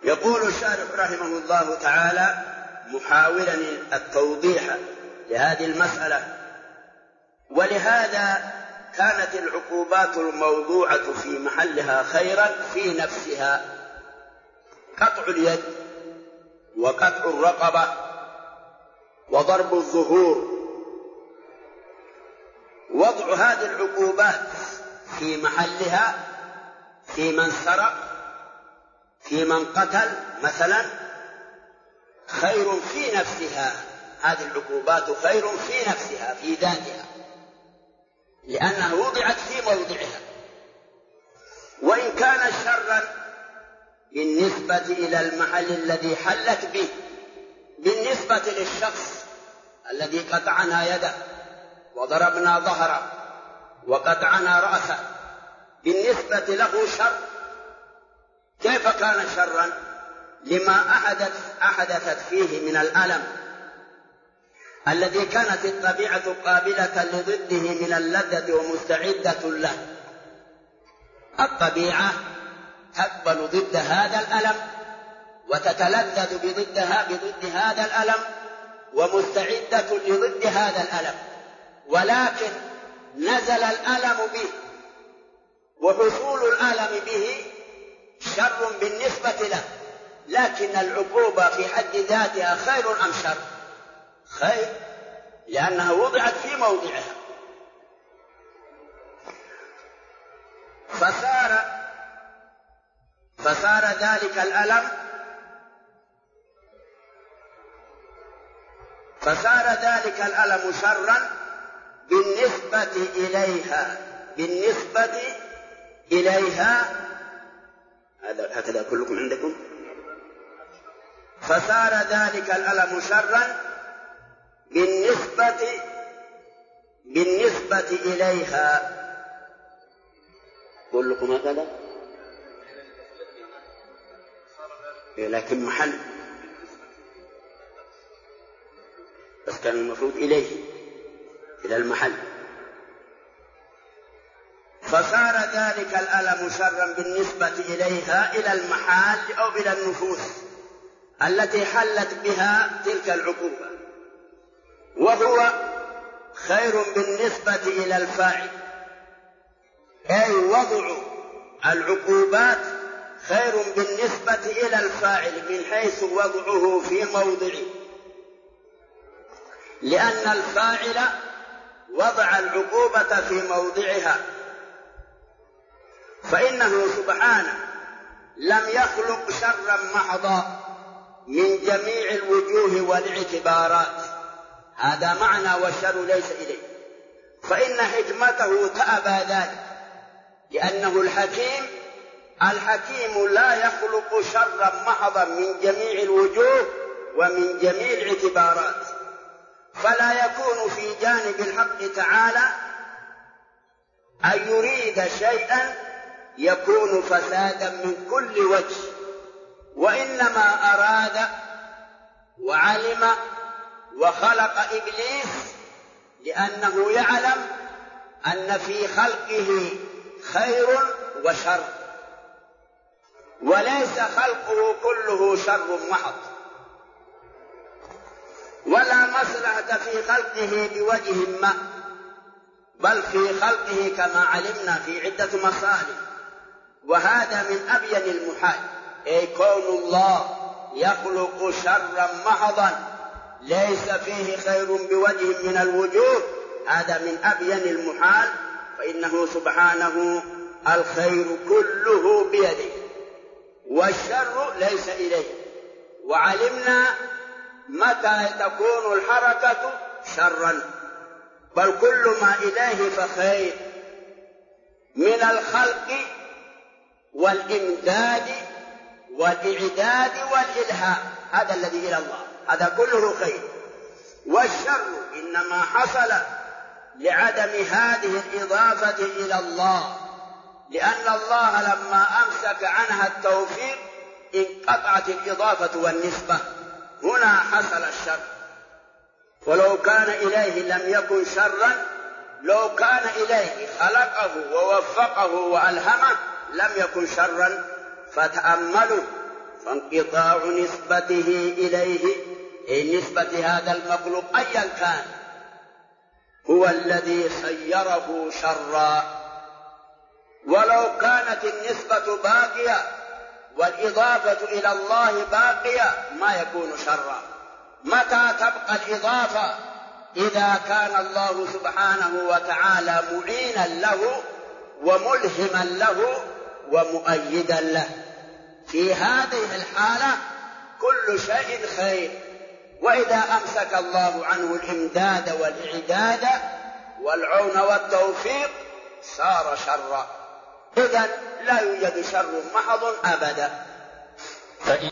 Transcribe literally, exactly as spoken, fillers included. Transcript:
يقول الشارح رحمه الله تعالى محاولا التوضيح لهذه المسألة: ولهذا كانت العقوبات الموضوعة في محلها خيرا في نفسها، قطع اليد وقطع الرقبة وضرب الظهور. وضع هذه العقوبات في محلها في من سرق، في من قتل مثلا، خير في نفسها. هذه العقوبات خير في نفسها في ذاتها، لأنها وضعت في موضعها. وإن كان شرا بالنسبة إلى المحل الذي حلت به، بالنسبة للشخص الذي قطعنا يده وضربنا ظهره وقطعنا رأسه، بالنسبة له شر. كيف كان شرا؟ لما أحدث أحدثت فيه من الألم الذي كانت الطبيعة قابلة لضده من اللذة ومستعدة له. الطبيعة تقبل ضد هذا الألم وتتلذذ بضدها بضد هذا الألم ومستعدة لضد هذا الألم، ولكن نزل الألم به وحصول الألم به شر بالنسبة له، لكن العقوبة في حد ذاتها خير أم شر؟ خير، لأنها وضعت في موضعها. فصار فصار ذلك الألم فصار ذلك الألم شرا بالنسبة إليها بالنسبة إليها هذا هكذا كلكم عندكم. فصار ذلك الألم شرا بالنسبة بالنسبة إليها. كلكم هكذا، لكن محل، بس كان المفروض إليه إلى المحل. فصار ذلك الألم شرا بالنسبة إليها إلى المحال أو إلى النفوس التي حلت بها تلك العقوبة، وهو خير بالنسبة إلى الفاعل، أي وضع العقوبات خير بالنسبة إلى الفاعل من حيث وضعه في موضعه، لأن الفاعل وضع العقوبة في موضعها. فإنه سبحانه لم يخلق شرا محضا من جميع الوجوه والاعتبارات، هذا معنى والشر ليس إليه، فإن حكمته تأبى ذلك، لأنه الحكيم الحكيم لا يخلق شرا محضا من جميع الوجوه ومن جميع الاعتبارات، فلا يكون في جانب الحق تعالى أن يريد شيئا يكون فسادا من كل وجه، وإنما أراد وعلم وخلق إبليس لأنه يعلم أن في خلقه خير وشر، وليس خلقه كله شر محض، ولا مصلحة في خلقه بوجه ما، بل في خلقه كما علمنا في عدة مصالح، وهذا من أبين المحال، أي كون الله يخلق شرا محضا ليس فيه خير بوجه من الوجوه، هذا من أبين المحال، فإنه سبحانه الخير كله بيده والشر ليس إليه. وعلمنا متى تكون الحركة شرا، بل كل ما إليه فخير من الخلق والإمداد والإعداد والإلهام، هذا الذي إلى الله، هذا كله خير. والشر إنما حصل لعدم هذه الإضافة إلى الله، لأن الله لما أمسك عنها التوفيق انقطعت الإضافة والنسبة، هنا حصل الشر. ولو كان إليه لم يكن شرا، لو كان إليه خلقه ووفقه وألهمه لم يكن شرا. فتأملوا فانقطاع نسبته إليه، أي نسبة هذا المخلوق أيا كان، هو الذي سيره شرا. ولو كانت النسبة باقية والإضافة إلى الله باقية ما يكون شرا. متى تبقى الإضافة؟ إذا كان الله سبحانه وتعالى معينا له وملهما له ومؤيدا له، في هذه الحالة كل شيء خير. وإذا أمسك الله عنه الإمداد والإعداد والعون والتوفيق صار شرا. إذن لا يوجد شر محض أبدا.